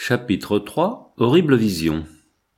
Chapitre 3. Horrible vision.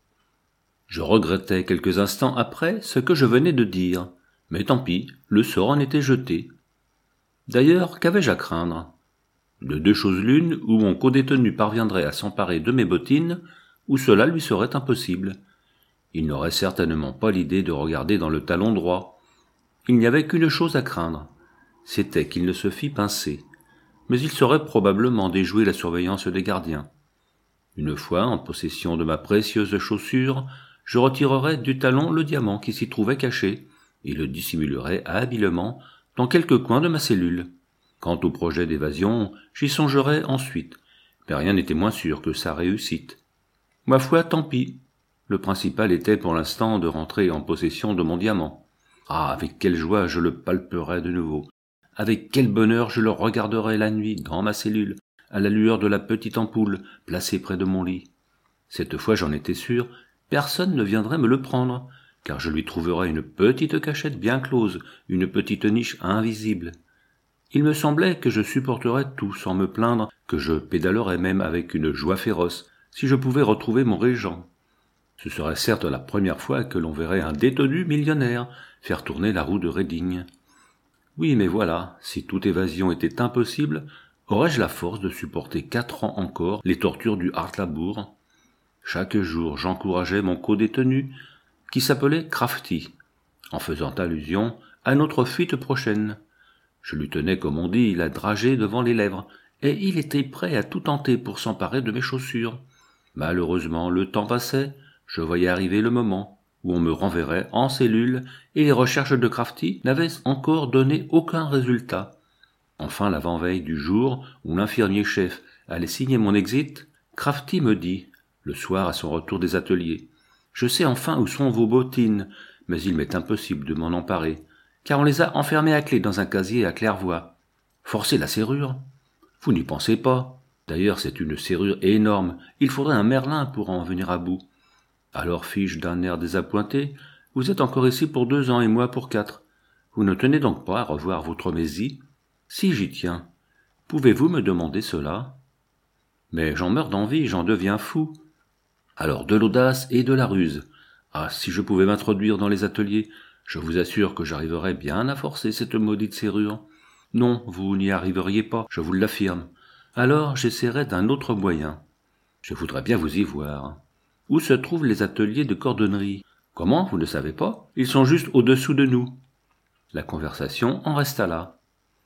Je regrettais quelques instants après ce que je venais de dire, mais tant pis, le sort en était jeté. D'ailleurs, qu'avais-je à craindre ? De deux choses l'une, ou mon codétenu parviendrait à s'emparer de mes bottines, ou cela lui serait impossible. Il n'aurait certainement pas l'idée de regarder dans le talon droit. Il n'y avait qu'une chose à craindre, c'était qu'il ne se fît pincer, mais il saurait probablement déjouer la surveillance des gardiens. Une fois en possession de ma précieuse chaussure, je retirerais du talon le diamant qui s'y trouvait caché et le dissimulerais habilement dans quelque coin de ma cellule. Quant au projet d'évasion, j'y songerais ensuite, mais rien n'était moins sûr que sa réussite. Ma foi, tant pis. Le principal était pour l'instant de rentrer en possession de mon diamant. Ah, avec quelle joie je le palperais de nouveau. Avec quel bonheur je le regarderais la nuit dans ma cellule, à la lueur de la petite ampoule placée près de mon lit. Cette fois, j'en étais sûr, personne ne viendrait me le prendre, car je lui trouverais une petite cachette bien close, une petite niche invisible. Il me semblait que je supporterais tout sans me plaindre, que je pédalerais même avec une joie féroce, si je pouvais retrouver mon régent. Ce serait certes la première fois que l'on verrait un détenu millionnaire faire tourner la roue de Reading. Oui, mais voilà, si toute évasion était impossible, aurais-je la force de supporter 4 ans encore les tortures du Hart-Labour ? Chaque jour, j'encourageais mon codétenu, qui s'appelait Crafty, en faisant allusion à notre fuite prochaine. Je lui tenais, comme on dit, la dragée devant les lèvres, et il était prêt à tout tenter pour s'emparer de mes chaussures. Malheureusement, le temps passait, je voyais arriver le moment où on me renverrait en cellule, et les recherches de Crafty n'avaient encore donné aucun résultat. Enfin, l'avant-veille du jour où l'infirmier-chef allait signer mon exit, Crafty me dit, le soir à son retour des ateliers, « Je sais enfin où sont vos bottines, mais il m'est impossible de m'en emparer, car on les a enfermées à clé dans un casier à claire-voie. Forcez la serrure. Vous n'y pensez pas. D'ailleurs, c'est une serrure énorme, il faudrait un merlin pour en venir à bout. Alors, fis-je d'un air désappointé, vous êtes encore ici pour 2 ans et moi pour 4. Vous ne tenez donc pas à revoir votre Mésie ? Si j'y tiens. Pouvez-vous me demander cela ? Mais j'en meurs d'envie, j'en deviens fou. Alors de l'audace et de la ruse. Ah, si je pouvais m'introduire dans les ateliers, je vous assure que j'arriverais bien à forcer cette maudite serrure. Non, vous n'y arriveriez pas, je vous l'affirme. Alors j'essaierai d'un autre moyen. Je voudrais bien vous y voir. Où se trouvent les ateliers de cordonnerie ? Comment, vous ne savez pas ? Ils sont juste au-dessous de nous. La conversation en resta là.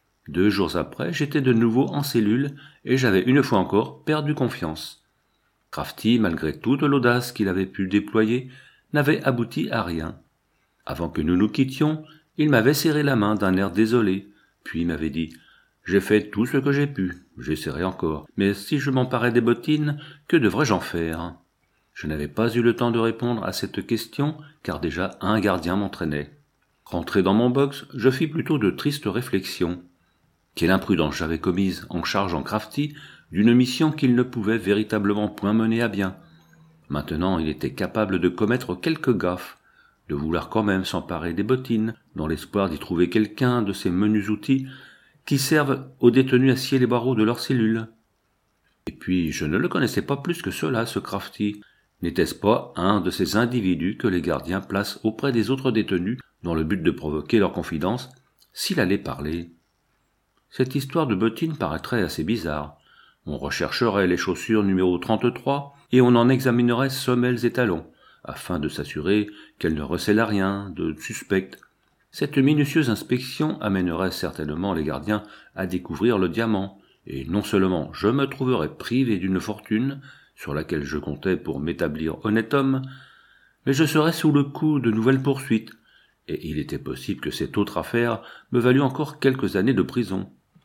2 jours après, j'étais de nouveau en cellule et j'avais une fois encore perdu confiance. Crafty, malgré toute l'audace qu'il avait pu déployer, n'avait abouti à rien. Avant que nous nous quittions, il m'avait serré la main d'un air désolé, puis m'avait dit « J'ai fait tout ce que j'ai pu, j'essaierai encore, mais si je m'emparais des bottines, que devrais-je en faire ?» Je n'avais pas eu le temps de répondre à cette question, car déjà un gardien m'entraînait. Rentré dans mon box, je fis plutôt de tristes réflexions. Quelle imprudence j'avais commise en chargeant Crafty d'une mission qu'il ne pouvait véritablement point mener à bien. Maintenant, il était capable de commettre quelques gaffes, de vouloir quand même s'emparer des bottines, dans l'espoir d'y trouver quelqu'un de ces menus outils qui servent aux détenus à scier les barreaux de leurs cellules. Et puis, je ne le connaissais pas plus que cela, ce Crafty. N'était-ce pas un de ces individus que les gardiens placent auprès des autres détenus dans le but de provoquer leur confidence, s'il allait parler ? Cette histoire de bottines paraîtrait assez bizarre. On rechercherait les chaussures numéro 33 et on en examinerait semelles et talons, afin de s'assurer qu'elles ne recèlent rien de suspect. Cette minutieuse inspection amènerait certainement les gardiens à découvrir le diamant, et non seulement je me trouverais privé d'une fortune, sur laquelle je comptais pour m'établir honnête homme, mais je serais sous le coup de nouvelles poursuites, et il était possible que cette autre affaire me valût encore quelques années de prison.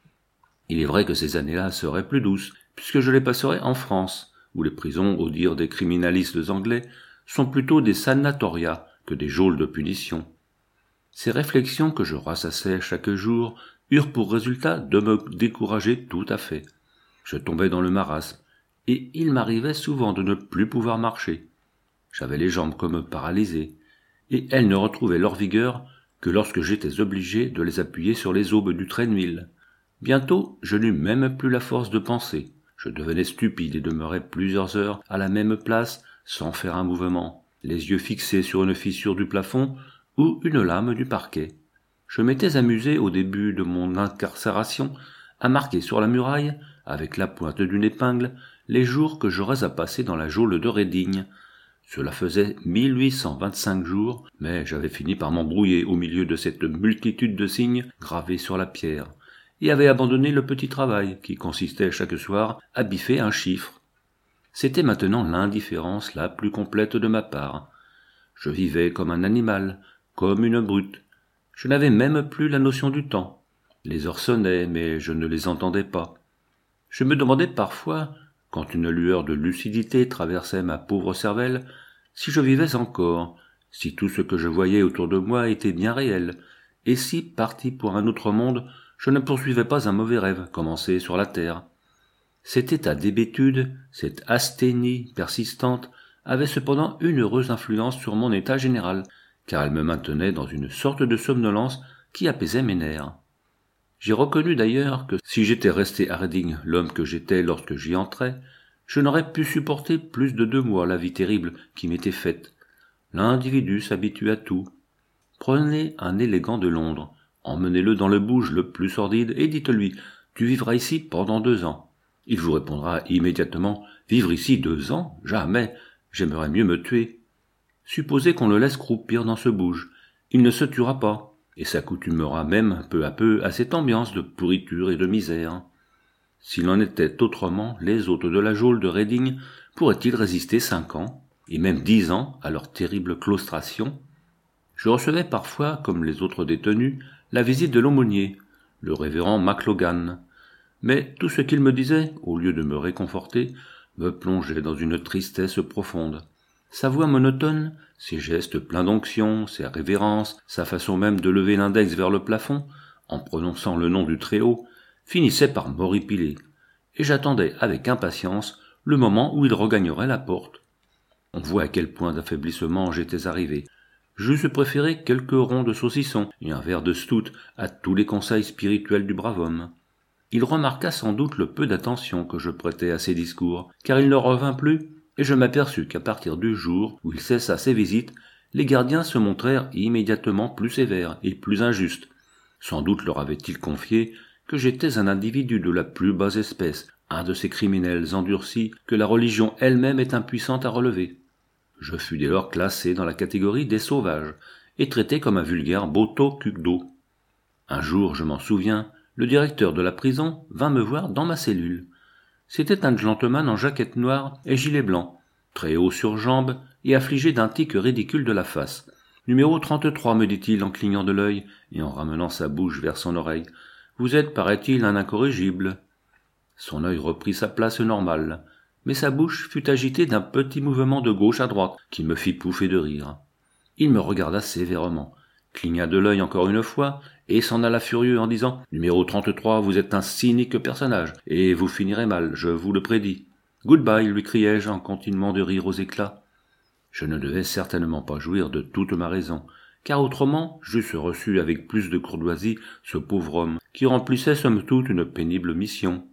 Il est vrai que ces années-là seraient plus douces, puisque je les passerais en France, où les prisons, au dire des criminalistes anglais, sont plutôt des sanatoria que des geôles de punition. Ces réflexions que je rassassais chaque jour eurent pour résultat de me décourager tout à fait. Je tombais dans le marasme, et il m'arrivait souvent de ne plus pouvoir marcher. J'avais les jambes comme paralysées, et elles ne retrouvaient leur vigueur que lorsque j'étais obligé de les appuyer sur les aubes du traîneau. Bientôt, je n'eus même plus la force de penser. Je devenais stupide et demeurais plusieurs heures à la même place sans faire un mouvement, les yeux fixés sur une fissure du plafond ou une lame du parquet. Je m'étais amusé au début de mon incarcération à marquer sur la muraille, avec la pointe d'une épingle, les jours que j'aurais à passer dans la geôle de Reading. Cela faisait 1825 jours, mais j'avais fini par m'embrouiller au milieu de cette multitude de signes gravés sur la pierre, et avait abandonné le petit travail qui consistait chaque soir à biffer un chiffre. C'était maintenant l'indifférence la plus complète de ma part. Je vivais comme un animal, comme une brute. Je n'avais même plus la notion du temps. Les heures sonnaient, mais je ne les entendais pas. Je me demandais parfois, quand une lueur de lucidité traversait ma pauvre cervelle, si je vivais encore, si tout ce que je voyais autour de moi était bien réel, et si, parti pour un autre monde, je ne poursuivais pas un mauvais rêve commencé sur la terre. Cet état d'hébétude, cette asthénie persistante, avait cependant une heureuse influence sur mon état général, car elle me maintenait dans une sorte de somnolence qui apaisait mes nerfs. J'ai reconnu d'ailleurs que si j'étais resté à Reading l'homme que j'étais lorsque j'y entrais, je n'aurais pu supporter plus de 2 mois la vie terrible qui m'était faite. L'individu s'habitue à tout. Prenez un élégant de Londres, emmenez-le dans le bouge le plus sordide et dites-lui « Tu vivras ici pendant 2 ans ». Il vous répondra immédiatement « Vivre ici 2 ans? Jamais, j'aimerais mieux me tuer ». Supposez qu'on le laisse croupir dans ce bouge, il ne se tuera pas, et s'accoutumera même peu à peu à cette ambiance de pourriture et de misère. S'il en était autrement, les hôtes de la geôle de Reading pourraient-ils résister 5 ans, et même 10 ans, à leur terrible claustration? Je recevais parfois, comme les autres détenus, la visite de l'aumônier, le révérend MacLogan. Mais tout ce qu'il me disait, au lieu de me réconforter, me plongeait dans une tristesse profonde. Sa voix monotone, ses gestes pleins d'onction, ses révérences, sa façon même de lever l'index vers le plafond, en prononçant le nom du Très-Haut, finissaient par m'horripiler, et j'attendais avec impatience le moment où il regagnerait la porte. On voit à quel point d'affaiblissement j'étais arrivé. J'eusse préféré quelques ronds de saucisson et un verre de stout à tous les conseils spirituels du brave homme. Il remarqua sans doute le peu d'attention que je prêtais à ses discours, car il ne revint plus, et je m'aperçus qu'à partir du jour où il cessa ses visites, les gardiens se montrèrent immédiatement plus sévères et plus injustes. Sans doute leur avait-il confié que j'étais un individu de la plus basse espèce, un de ces criminels endurcis que la religion elle-même est impuissante à relever. Je fus dès lors classé dans la catégorie des sauvages, et traité comme un vulgaire boto-cucdo. Un jour, je m'en souviens, le directeur de la prison vint me voir dans ma cellule. C'était un gentleman en jaquette noire et gilet blanc, très haut sur jambes et affligé d'un tic ridicule de la face. « Numéro 33, me dit-il en clignant de l'œil et en ramenant sa bouche vers son oreille. Vous êtes, paraît-il, un incorrigible. » Son œil reprit sa place normale, mais sa bouche fut agitée d'un petit mouvement de gauche à droite qui me fit pouffer de rire. Il me regarda sévèrement, cligna de l'œil encore une fois, et s'en alla furieux en disant « Numéro 33, vous êtes un cynique personnage, et vous finirez mal, je vous le prédis. »« Goodbye » lui criai-je en continuant de rire aux éclats. Je ne devais certainement pas jouir de toute ma raison, car autrement j'eusse reçu avec plus de courtoisie ce pauvre homme, qui remplissait somme toute une pénible mission.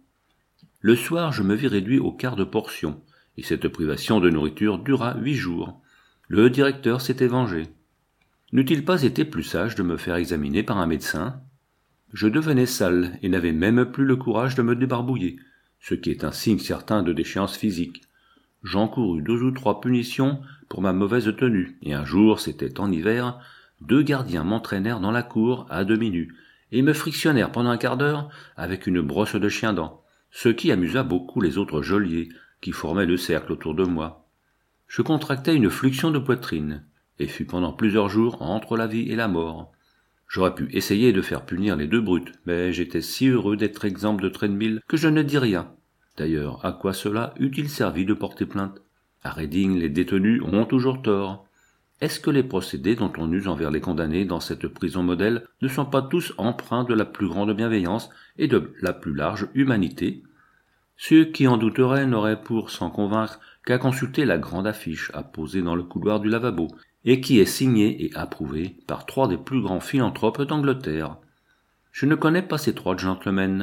Le soir, je me vis réduit au quart de portion, et cette privation de nourriture dura 8 jours. Le directeur s'était vengé. N'eût-il pas été plus sage de me faire examiner par un médecin? Je devenais sale et n'avais même plus le courage de me débarbouiller, ce qui est un signe certain de déchéance physique. J'encourus 2 ou 3 punitions pour ma mauvaise tenue, et un jour, c'était en hiver, 2 gardiens m'entraînèrent dans la cour à demi nu, et me frictionnèrent pendant un quart d'heure avec une brosse de chien-dent, ce qui amusa beaucoup les autres geôliers qui formaient le cercle autour de moi. Je contractai une fluxion de poitrine, et fus pendant plusieurs jours entre la vie et la mort. J'aurais pu essayer de faire punir les 2 brutes, mais j'étais si heureux d'être exempt de Trenville que je ne dis rien. D'ailleurs, à quoi cela eût-il servi de porter plainte? À Reading, les détenus ont toujours tort. Est-ce que les procédés dont on use envers les condamnés dans cette prison modèle ne sont pas tous empreints de la plus grande bienveillance et de la plus large humanité? Ceux qui en douteraient n'auraient pour s'en convaincre qu'à consulter la grande affiche apposée dans le couloir du lavabo, et qui est signée et approuvée par 3 des plus grands philanthropes d'Angleterre. Je ne connais pas ces 3 gentlemen,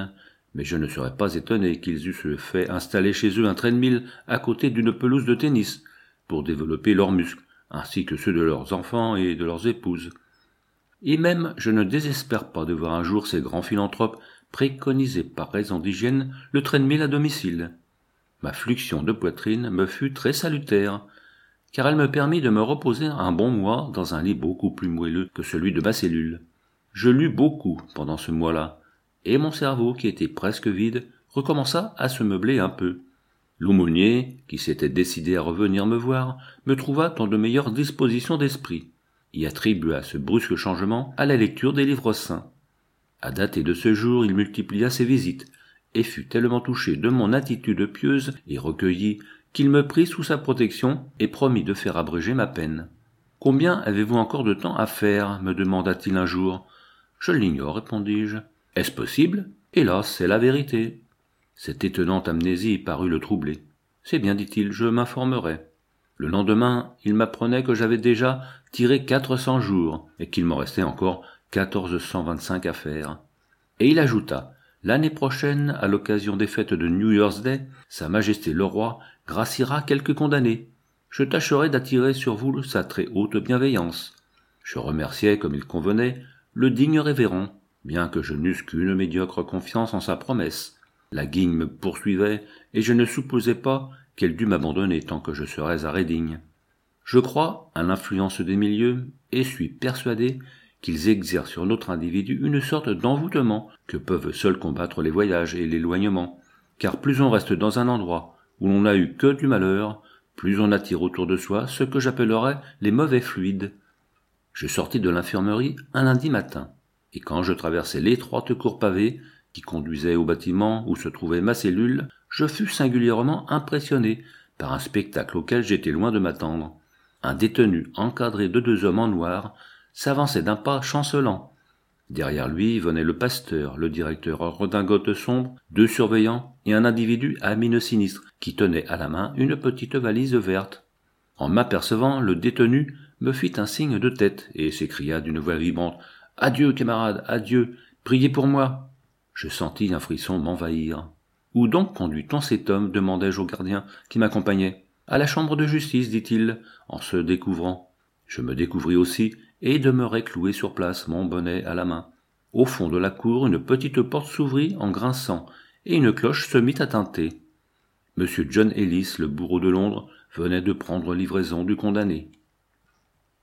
mais je ne serais pas étonné qu'ils eussent fait installer chez eux un treadmill à côté d'une pelouse de tennis, pour développer leurs muscles, ainsi que ceux de leurs enfants et de leurs épouses. Et même je ne désespère pas de voir un jour ces grands philanthropes préconiser par raison d'hygiène le treadmill à domicile. Ma fluxion de poitrine me fut très salutaire, car elle me permit de me reposer un bon mois dans un lit beaucoup plus moelleux que celui de ma cellule. Je lus beaucoup pendant ce mois-là, et mon cerveau, qui était presque vide, recommença à se meubler un peu. L'aumônier, qui s'était décidé à revenir me voir, me trouva dans de meilleures dispositions d'esprit, et attribua ce brusque changement à la lecture des livres saints. À dater de ce jour, il multiplia ses visites, et fut tellement touché de mon attitude pieuse et recueillie qu'il me prit sous sa protection et promit de faire abréger ma peine. « Combien avez-vous encore de temps à faire ?» me demanda-t-il un jour. « Je l'ignore, répondis-je. « Est-ce possible ? Hélas, c'est la vérité. » Cette étonnante amnésie parut le troubler. « C'est bien, dit-il, je m'informerai. » Le lendemain, il m'apprenait que j'avais déjà tiré 400 jours et qu'il m'en restait encore 1425 à faire. Et il ajouta: « L'année prochaine, à l'occasion des fêtes de New Year's Day, Sa Majesté le Roi graciera quelques condamnés. Je tâcherai d'attirer sur vous sa très haute bienveillance. » Je remerciai, comme il convenait, le digne révérend, bien que je n'eusse qu'une médiocre confiance en sa promesse. La guigne me poursuivait, et je ne supposais pas qu'elle dût m'abandonner tant que je serais à Reading. Je crois à l'influence des milieux, et suis persuadé qu'ils exercent sur notre individu une sorte d'envoûtement que peuvent seuls combattre les voyages et l'éloignement, car plus on reste dans un endroit où l'on n'a eu que du malheur, plus on attire autour de soi ce que j'appellerais les mauvais fluides. Je sortis de l'infirmerie un lundi matin, et quand je traversai l'étroite cour pavée qui conduisait au bâtiment où se trouvait ma cellule, je fus singulièrement impressionné par un spectacle auquel j'étais loin de m'attendre. Un détenu encadré de 2 hommes en noir s'avançait d'un pas chancelant. Derrière lui venait le pasteur, le directeur en redingote sombre, 2 surveillants et un individu à mine sinistre qui tenait à la main une petite valise verte. En m'apercevant, le détenu me fit un signe de tête et s'écria d'une voix vibrante: « Adieu, camarade, adieu, priez pour moi !» Je sentis un frisson m'envahir. « Où donc conduit-on cet homme ?» demandai-je au gardien qui m'accompagnait. « À la chambre de justice, dit-il, en se découvrant. » Je me découvris aussi et demeurai cloué sur place, mon bonnet à la main. Au fond de la cour, une petite porte s'ouvrit en grinçant et une cloche se mit à tinter. Monsieur John Ellis, le bourreau de Londres, venait de prendre livraison du condamné.